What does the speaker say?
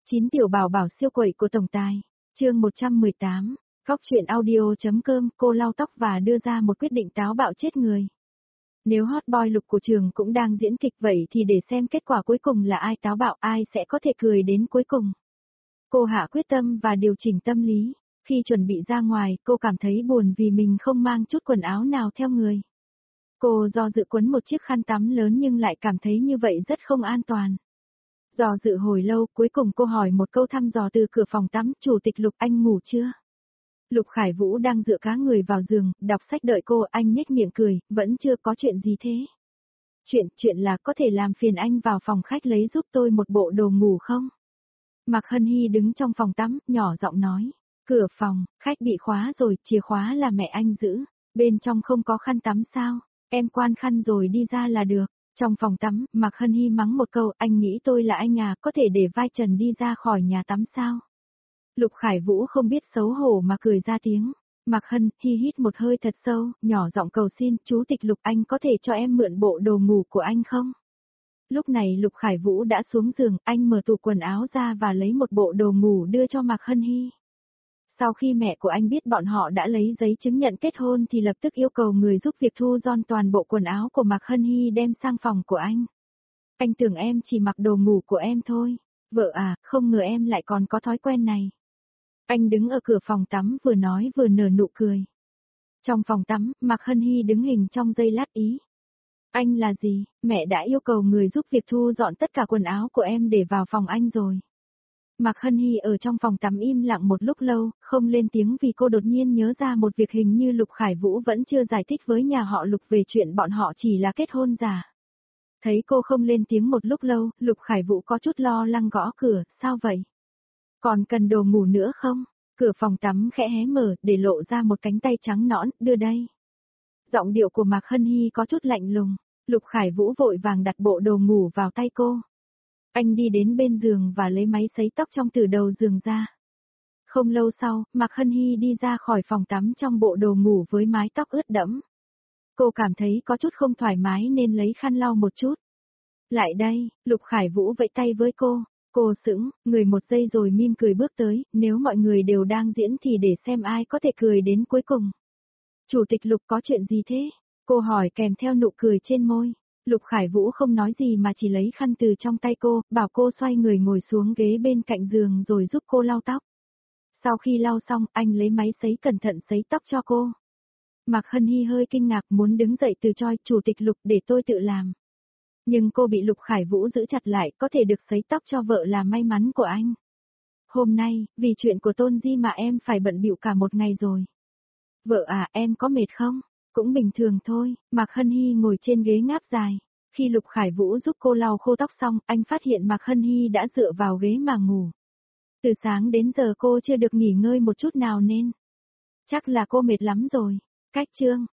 9 tiểu bảo bảo siêu quậy của tổng tài. Chương 118. Góc truyện audio.com. Cô lau tóc và đưa ra một quyết định táo bạo chết người. Nếu hot boy Lục của trường cũng đang diễn kịch vậy thì để xem kết quả cuối cùng là ai táo bạo, ai sẽ có thể cười đến cuối cùng. Cô hạ quyết tâm và điều chỉnh tâm lý. Khi chuẩn bị ra ngoài, cô cảm thấy buồn vì mình không mang chút quần áo nào theo người. Cô do dự quấn một chiếc khăn tắm lớn nhưng lại cảm thấy như vậy rất không an toàn. Do dự hồi lâu, cuối cùng cô hỏi một câu thăm dò từ cửa phòng tắm, Chủ tịch Lục, anh ngủ chưa? Lục Khải Vũ đang dựa cá người vào giường, đọc sách đợi cô, anh nhếch miệng cười, vẫn chưa có chuyện gì thế. Chuyện là có thể làm phiền anh vào phòng khách lấy giúp tôi một bộ đồ ngủ không? Mạc Hân Hy đứng trong phòng tắm, nhỏ giọng nói. Cửa phòng, khách bị khóa rồi, chìa khóa là mẹ anh giữ. Bên trong không có khăn tắm sao? Em quan khăn rồi đi ra là được. Trong phòng tắm, Mạc Hân Hy mắng một câu, anh nghĩ tôi là anh à, có thể để vai trần đi ra khỏi nhà tắm sao? Lục Khải Vũ không biết xấu hổ mà cười ra tiếng. Mạc Hân Hy hít một hơi thật sâu, nhỏ giọng cầu xin, Chủ tịch Lục, anh có thể cho em mượn bộ đồ ngủ của anh không? Lúc này Lục Khải Vũ đã xuống giường, anh mở tủ quần áo ra và lấy một bộ đồ ngủ đưa cho Mạc Hân Hy. Sau khi mẹ của anh biết bọn họ đã lấy giấy chứng nhận kết hôn thì lập tức yêu cầu người giúp việc thu gom toàn bộ quần áo của Mạc Hân Hy đem sang phòng của anh. Anh tưởng em chỉ mặc đồ ngủ của em thôi. Vợ à, không ngờ em lại còn có thói quen này. Anh đứng ở cửa phòng tắm vừa nói vừa nở nụ cười. Trong phòng tắm, Mạc Hân Hy đứng hình trong giây lát ý. Anh là gì? Mẹ đã yêu cầu người giúp việc thu dọn tất cả quần áo của em để vào phòng anh rồi. Mạc Hân Hy ở trong phòng tắm im lặng một lúc lâu, không lên tiếng vì cô đột nhiên nhớ ra một việc, hình như Lục Khải Vũ vẫn chưa giải thích với nhà họ Lục về chuyện bọn họ chỉ là kết hôn giả. Thấy cô không lên tiếng một lúc lâu, Lục Khải Vũ có chút lo lắng gõ cửa, sao vậy? Còn cần đồ ngủ nữa không? Cửa phòng tắm khẽ hé mở, để lộ ra một cánh tay trắng nõn, đưa đây. Giọng điệu của Mạc Hân Hy có chút lạnh lùng, Lục Khải Vũ vội vàng đặt bộ đồ ngủ vào tay cô. Anh đi đến bên giường và lấy máy sấy tóc trong từ đầu giường ra. Không lâu sau, Mạc Hân Hy đi ra khỏi phòng tắm trong bộ đồ ngủ với mái tóc ướt đẫm. Cô cảm thấy có chút không thoải mái nên lấy khăn lau một chút. Lại đây, Lục Khải Vũ vẫy tay với cô. Cô sững, người một giây rồi mỉm cười bước tới, nếu mọi người đều đang diễn thì để xem ai có thể cười đến cuối cùng. Chủ tịch Lục có chuyện gì thế? Cô hỏi kèm theo nụ cười trên môi. Lục Khải Vũ không nói gì mà chỉ lấy khăn từ trong tay cô, bảo cô xoay người ngồi xuống ghế bên cạnh giường rồi giúp cô lau tóc. Sau khi lau xong, anh lấy máy sấy cẩn thận sấy tóc cho cô. Mạc Hân Hy hơi kinh ngạc muốn đứng dậy từ chối, Chủ tịch Lục để tôi tự làm. Nhưng cô bị Lục Khải Vũ giữ chặt lại, có thể được sấy tóc cho vợ là may mắn của anh. Hôm nay, vì chuyện của Tôn Di mà em phải bận bịu cả một ngày rồi. Vợ à, em có mệt không? Cũng bình thường thôi, Mạc Hân Hy ngồi trên ghế ngáp dài. Khi Lục Khải Vũ giúp cô lau khô tóc xong, anh phát hiện Mạc Hân Hy đã dựa vào ghế mà ngủ. Từ sáng đến giờ cô chưa được nghỉ ngơi một chút nào nên. Chắc là cô mệt lắm rồi. Cách chương.